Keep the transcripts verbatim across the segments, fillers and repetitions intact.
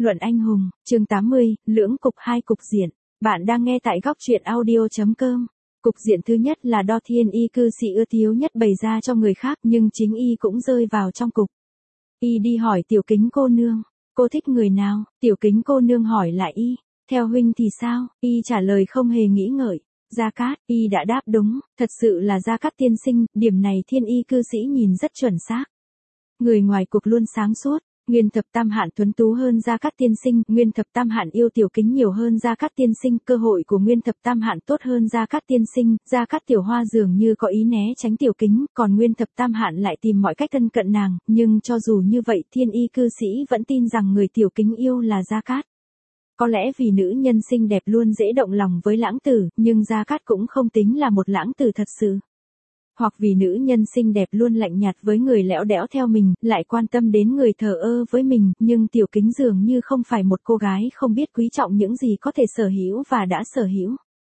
Luận anh hùng, chương tám mươi, lưỡng cục hai cục diện. Bạn đang nghe tại góc truyện audio.com. Cục diện thứ nhất là đo thiên y cư sĩ ưa thiếu nhất bày ra cho người khác, nhưng chính y cũng rơi vào trong cục. Y đi hỏi Tiểu Kính cô nương, cô thích người nào? Tiểu Kính cô nương hỏi lại y, theo huynh thì sao? Y trả lời không hề nghĩ ngợi. Gia Cát, y đã đáp đúng, thật sự là Gia Cát tiên sinh, điểm này thiên y cư sĩ nhìn rất chuẩn xác. Người ngoài cuộc luôn sáng suốt. Nguyên Thập Tam Hạn tuấn tú hơn Gia Cát tiên sinh, Nguyên Thập Tam Hạn yêu Tiểu Kính nhiều hơn Gia Cát tiên sinh, cơ hội của Nguyên Thập Tam Hạn tốt hơn Gia Cát tiên sinh, Gia Cát tiểu hoa dường như có ý né tránh Tiểu Kính, còn Nguyên Thập Tam Hạn lại tìm mọi cách thân cận nàng, nhưng cho dù như vậy, thiên y cư sĩ vẫn tin rằng người Tiểu Kính yêu là Gia Cát. Có lẽ vì nữ nhân xinh đẹp luôn dễ động lòng với lãng tử, nhưng Gia Cát cũng không tính là một lãng tử thật sự. Hoặc vì nữ nhân xinh đẹp luôn lạnh nhạt với người lẽo đẽo theo mình, lại quan tâm đến người thờ ơ với mình, nhưng Tiểu Kính dường như không phải một cô gái không biết quý trọng những gì có thể sở hữu và đã sở hữu.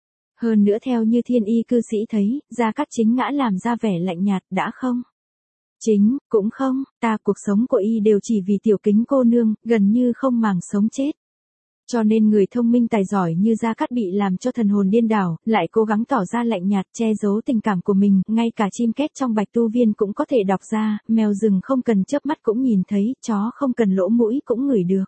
Hơn nữa theo như thiên y cư sĩ thấy, Gia Cát chính ngã làm ra vẻ lạnh nhạt, đã không? Chính, cũng không, ta cuộc sống của y đều chỉ vì Tiểu Kính cô nương, gần như không màng sống chết. Cho nên người thông minh tài giỏi như Gia Cát bị làm cho thần hồn điên đảo, lại cố gắng tỏ ra lạnh nhạt che giấu tình cảm của mình, ngay cả chim két trong bạch tu viên cũng có thể đọc ra, mèo rừng không cần chớp mắt cũng nhìn thấy, chó không cần lỗ mũi cũng ngửi được.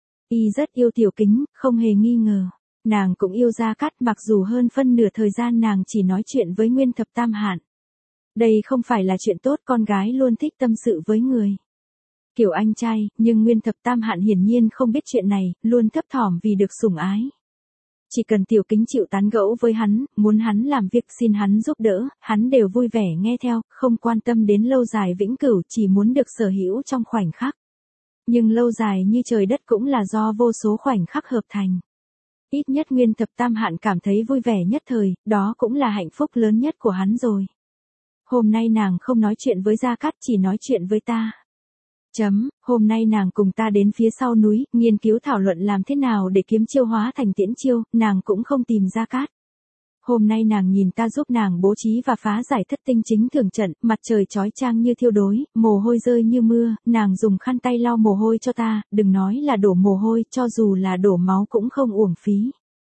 Y rất yêu Tiểu Kính, không hề nghi ngờ. Nàng cũng yêu Gia Cát, mặc dù hơn phân nửa thời gian nàng chỉ nói chuyện với Nguyên Thập Tam Hạn. Đây không phải là chuyện tốt, con gái luôn thích tâm sự với người kiểu anh trai, nhưng Nguyên Thập Tam Hạn hiển nhiên không biết chuyện này, luôn thấp thỏm vì được sủng ái. Chỉ cần Tiểu Kính chịu tán gẫu với hắn, muốn hắn làm việc xin hắn giúp đỡ, hắn đều vui vẻ nghe theo, không quan tâm đến lâu dài vĩnh cửu, chỉ muốn được sở hữu trong khoảnh khắc. Nhưng lâu dài như trời đất cũng là do vô số khoảnh khắc hợp thành. Ít nhất Nguyên Thập Tam Hạn cảm thấy vui vẻ nhất thời, đó cũng là hạnh phúc lớn nhất của hắn rồi. Hôm nay nàng không nói chuyện với Gia Cát, chỉ nói chuyện với ta. Chấm, hôm nay nàng cùng ta đến phía sau núi, nghiên cứu thảo luận làm thế nào để kiếm chiêu hóa thành tiễn chiêu, nàng cũng không tìm Gia Cát. Hôm nay nàng nhìn ta giúp nàng bố trí và phá giải thất tinh chính thường trận, mặt trời chói chang như thiêu đối, mồ hôi rơi như mưa, nàng dùng khăn tay lau mồ hôi cho ta, đừng nói là đổ mồ hôi, cho dù là đổ máu cũng không uổng phí.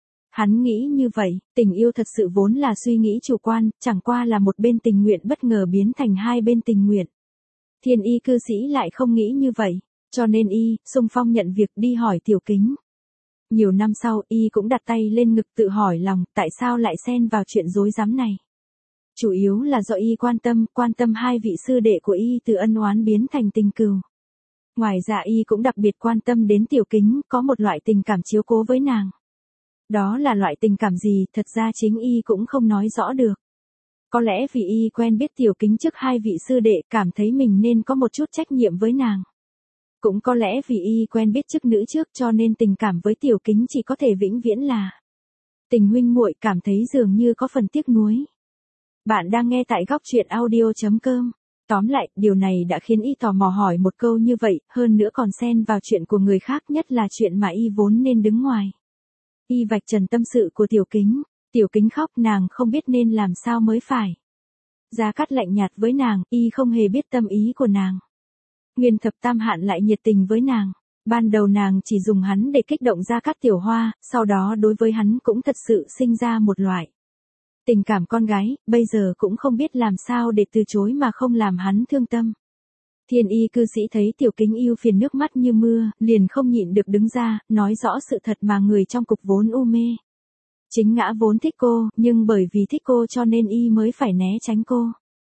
Hắn nghĩ như vậy, tình yêu thật sự vốn là suy nghĩ chủ quan, chẳng qua là một bên tình nguyện bất ngờ biến thành hai bên tình nguyện. Thiên y cư sĩ lại không nghĩ như vậy, cho nên y, xung phong nhận việc đi hỏi Tiểu Kính. Nhiều năm sau, y cũng đặt tay lên ngực tự hỏi lòng, tại sao lại xen vào chuyện rối rắm này. Chủ yếu là do y quan tâm, quan tâm hai vị sư đệ của y từ ân oán biến thành tình cừu. Ngoài ra y cũng đặc biệt quan tâm đến Tiểu Kính, có một loại tình cảm chiếu cố với nàng. Đó là loại tình cảm gì, thật ra chính y cũng không nói rõ được. Có lẽ vì y quen biết Tiểu Kính trước hai vị sư đệ, cảm thấy mình nên có một chút trách nhiệm với nàng. Cũng có lẽ vì y quen biết chức nữ trước, cho nên tình cảm với Tiểu Kính chỉ có thể vĩnh viễn là tình huynh muội, cảm thấy dường như có phần tiếc nuối. Bạn đang nghe tại góc truyện audio.com. Tóm lại, điều này đã khiến y tò mò hỏi một câu như vậy, hơn nữa còn xen vào chuyện của người khác, nhất là chuyện mà y vốn nên đứng ngoài. Y vạch trần tâm sự của Tiểu Kính. Tiểu Kính khóc, nàng không biết nên làm sao mới phải. Gia Cát lạnh nhạt với nàng, y không hề biết tâm ý của nàng. Nguyên Thập Tam Hạn lại nhiệt tình với nàng. Ban đầu nàng chỉ dùng hắn để kích động Gia Cát tiểu hoa, sau đó đối với hắn cũng thật sự sinh ra một loại tình cảm con gái, bây giờ cũng không biết làm sao để từ chối mà không làm hắn thương tâm. Thiên y cư sĩ thấy Tiểu Kính yêu phiền nước mắt như mưa, liền không nhịn được đứng ra, nói rõ sự thật mà người trong cục vốn u mê. Chính ngã vốn thích cô, nhưng bởi vì thích cô cho nên y mới phải né tránh cô.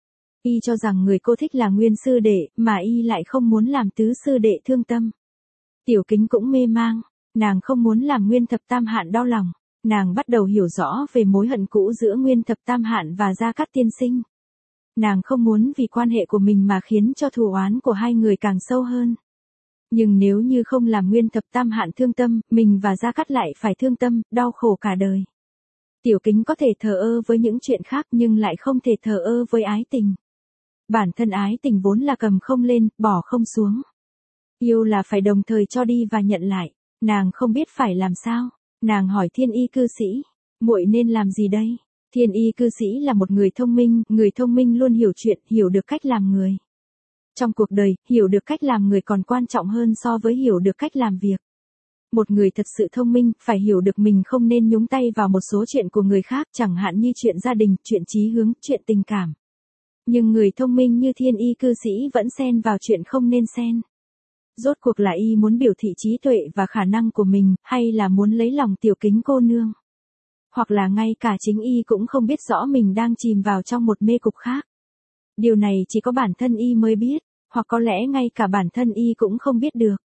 Y cho rằng người cô thích là Nguyên sư đệ, mà y lại không muốn làm tứ sư đệ thương tâm. Tiểu Kính cũng mê mang, nàng không muốn làm Nguyên Thập Tam Hạn đau lòng. Nàng bắt đầu hiểu rõ về mối hận cũ giữa Nguyên Thập Tam Hạn và Gia Cát tiên sinh. Nàng không muốn vì quan hệ của mình mà khiến cho thù oán của hai người càng sâu hơn. Nhưng nếu như không làm Nguyên Thập Tam Hạn thương tâm, mình và Gia Cát lại phải thương tâm, đau khổ cả đời. Tiểu Kính có thể thờ ơ với những chuyện khác nhưng lại không thể thờ ơ với ái tình. Bản thân ái tình vốn là cầm không lên, bỏ không xuống. Yêu là phải đồng thời cho đi và nhận lại. Nàng không biết phải làm sao. Nàng hỏi thiên y cư sĩ, muội nên làm gì đây? Thiên y cư sĩ là một người thông minh, người thông minh luôn hiểu chuyện, hiểu được cách làm người. Trong cuộc đời, hiểu được cách làm người còn quan trọng hơn so với hiểu được cách làm việc. Một người thật sự thông minh, phải hiểu được mình không nên nhúng tay vào một số chuyện của người khác, chẳng hạn như chuyện gia đình, chuyện chí hướng, chuyện tình cảm. Nhưng người thông minh như thiên y cư sĩ vẫn xen vào chuyện không nên xen. Rốt cuộc là y muốn biểu thị trí tuệ và khả năng của mình, hay là muốn lấy lòng tiểu kính cô nương? Hoặc là ngay cả chính y cũng không biết rõ mình đang chìm vào trong một mê cục khác. Điều này chỉ có bản thân y mới biết, hoặc có lẽ ngay cả bản thân y cũng không biết được.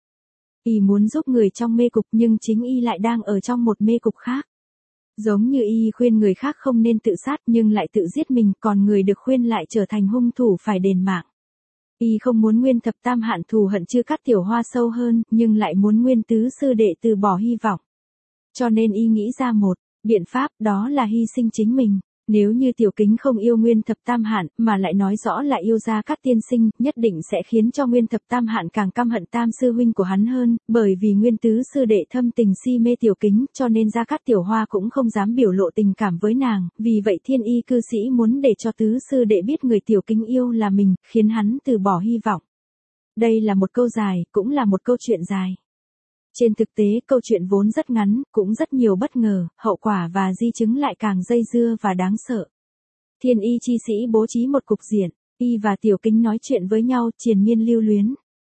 Y muốn giúp người trong mê cục nhưng chính y lại đang ở trong một mê cục khác. Giống như y khuyên người khác không nên tự sát nhưng lại tự giết mình, còn người được khuyên lại trở thành hung thủ phải đền mạng. Y không muốn Nguyên thập tam hạn thù hận chưa cắt Tiểu Hoa sâu hơn, nhưng lại muốn Nguyên tứ sư đệ từ bỏ hy vọng. Cho nên y nghĩ ra một biện pháp, đó là hy sinh chính mình. Nếu như Tiểu Kính không yêu Nguyên thập tam hạn, mà lại nói rõ là yêu Gia Cát tiên sinh, nhất định sẽ khiến cho Nguyên thập tam hạn càng căm hận tam sư huynh của hắn hơn, bởi vì Nguyên tứ sư đệ thâm tình si mê Tiểu Kính, cho nên Gia Cát Tiểu Hoa cũng không dám biểu lộ tình cảm với nàng, vì vậy thiên y cư sĩ muốn để cho tứ sư đệ biết người Tiểu Kính yêu là mình, khiến hắn từ bỏ hy vọng. Đây là một câu dài, cũng là một câu chuyện dài. Trên thực tế, câu chuyện vốn rất ngắn, cũng rất nhiều bất ngờ, hậu quả và di chứng lại càng dây dưa và đáng sợ. Thiên y chi sĩ bố trí một cục diện, y và Tiểu Kính nói chuyện với nhau, triền miên lưu luyến.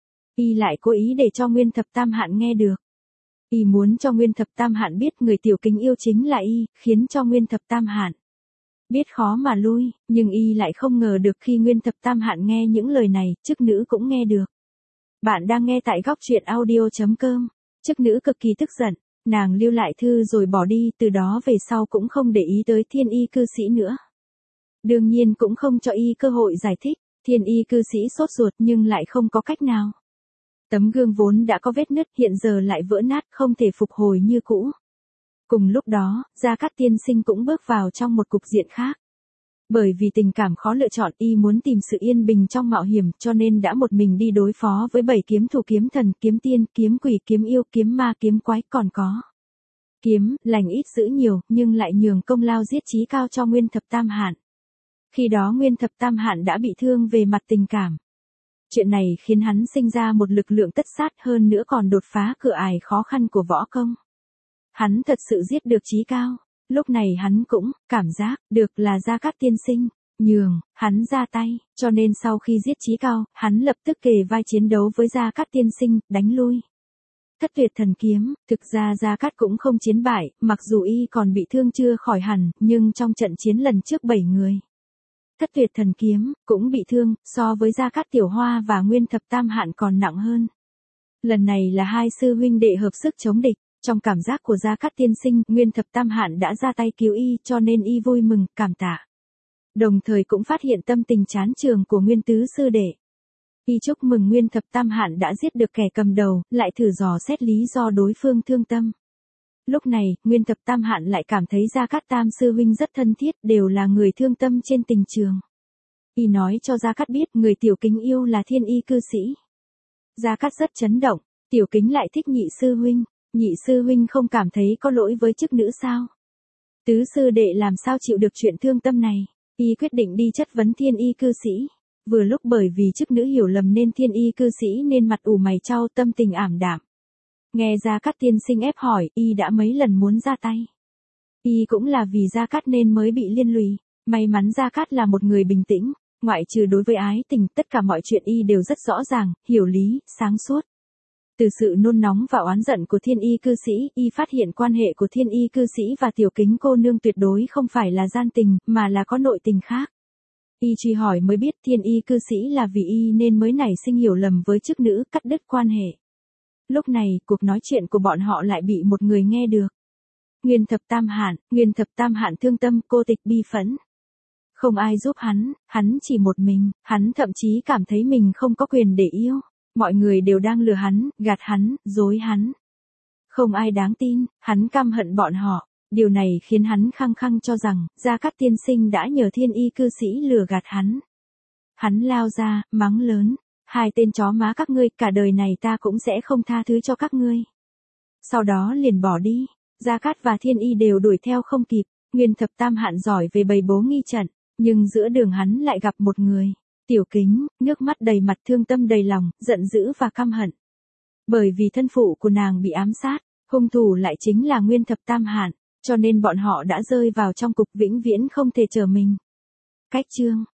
Y lại cố ý để cho Nguyên thập tam hạn nghe được. Y muốn cho Nguyên thập tam hạn biết người Tiểu Kính yêu chính là y, khiến cho Nguyên thập tam hạn biết khó mà lui, nhưng y lại không ngờ được khi Nguyên thập tam hạn nghe những lời này, chức nữ cũng nghe được. Bạn đang nghe tại góc truyện audio chấm com. Chức nữ cực kỳ tức giận, nàng lưu lại thư rồi bỏ đi, từ đó về sau cũng không để ý tới thiên y cư sĩ nữa. Đương nhiên cũng không cho y cơ hội giải thích, thiên y cư sĩ sốt ruột nhưng lại không có cách nào. Tấm gương vốn đã có vết nứt hiện giờ lại vỡ nát, không thể phục hồi như cũ. Cùng lúc đó, Gia Cát tiên sinh cũng bước vào trong một cục diện khác. Bởi vì tình cảm khó lựa chọn, y muốn tìm sự yên bình trong mạo hiểm, cho nên đã một mình đi đối phó với bảy kiếm thủ, kiếm thần, kiếm tiên, kiếm quỷ, kiếm yêu, kiếm ma, kiếm quái, còn có kiếm lành ít dữ nhiều, nhưng lại nhường công lao giết chí cao cho Nguyên thập tam hạn. Khi đó Nguyên thập tam hạn đã bị thương về mặt tình cảm. Chuyện này khiến hắn sinh ra một lực lượng tất sát, hơn nữa còn đột phá cửa ải khó khăn của võ công. Hắn thật sự giết được chí cao. Lúc này hắn cũng cảm giác được là Gia Cát tiên sinh nhường hắn ra tay, cho nên sau khi giết chí cao, hắn lập tức kề vai chiến đấu với Gia Cát tiên sinh, đánh lui Thất Tuyệt thần kiếm. Thực ra Gia Cát cũng không chiến bại, mặc dù y còn bị thương chưa khỏi hẳn, nhưng trong trận chiến lần trước bảy người Thất Tuyệt thần kiếm cũng bị thương, so với Gia Cát Tiểu Hoa và Nguyên thập tam hạn còn nặng hơn. Lần này là hai sư huynh đệ hợp sức chống địch. Trong cảm giác của Gia Cát tiên sinh, Nguyên thập tam hạn đã ra tay cứu y, cho nên y vui mừng, cảm tạ. Đồng thời cũng phát hiện tâm tình chán chường của Nguyên tứ sư đệ. Y chúc mừng Nguyên thập tam hạn đã giết được kẻ cầm đầu, lại thử dò xét lý do đối phương thương tâm. Lúc này, Nguyên thập tam hạn lại cảm thấy Gia Cát tam sư huynh rất thân thiết, đều là người thương tâm trên tình trường. Y nói cho Gia Cát biết người Tiểu Kính yêu là thiên y cư sĩ. Gia Cát rất chấn động, Tiểu Kính lại thích nhị sư huynh. Nhị sư huynh không cảm thấy có lỗi với chức nữ sao? Tứ sư đệ làm sao chịu được chuyện thương tâm này? Y quyết định đi chất vấn thiên y cư sĩ. Vừa lúc bởi vì chức nữ hiểu lầm nên thiên y cư sĩ nên mặt ủ mày chau, tâm tình ảm đạm. Nghe Gia Cát tiên sinh ép hỏi, y đã mấy lần muốn ra tay. Y cũng là vì Gia Cát nên mới bị liên lụy. May mắn Gia Cát là một người bình tĩnh, ngoại trừ đối với ái tình, tất cả mọi chuyện y đều rất rõ ràng, hiểu lý, sáng suốt. Từ sự nôn nóng và oán giận của thiên y cư sĩ, y phát hiện quan hệ của thiên y cư sĩ và Tiểu Kính cô nương tuyệt đối không phải là gian tình, mà là có nội tình khác. Y truy hỏi mới biết thiên y cư sĩ là vì y nên mới nảy sinh hiểu lầm với chức nữ, cắt đứt quan hệ. Lúc này, cuộc nói chuyện của bọn họ lại bị một người nghe được. Nguyên thập tam hạn, Nguyên thập tam hạn thương tâm, cô tịch bi phẫn. Không ai giúp hắn, hắn chỉ một mình, hắn thậm chí cảm thấy mình không có quyền để yêu. Mọi người đều đang lừa hắn, gạt hắn, dối hắn. Không ai đáng tin, hắn căm hận bọn họ. Điều này khiến hắn khăng khăng cho rằng, Gia Cát tiên sinh đã nhờ thiên y cư sĩ lừa gạt hắn. Hắn lao ra, mắng lớn. Hai tên chó má các ngươi, cả đời này ta cũng sẽ không tha thứ cho các ngươi. Sau đó liền bỏ đi. Gia Cát và thiên y đều đuổi theo không kịp. Nguyên thập tam hạn giỏi về bày bố nghi trận. Nhưng giữa đường hắn lại gặp một người. Tiểu Kính, nước mắt đầy mặt, thương tâm đầy lòng, giận dữ và căm hận. Bởi vì thân phụ của nàng bị ám sát, Hung thủ lại chính là Nguyên Thập Tam Hạn, cho nên bọn họ đã rơi vào trong cục vĩnh viễn không thể trở mình. Cách chương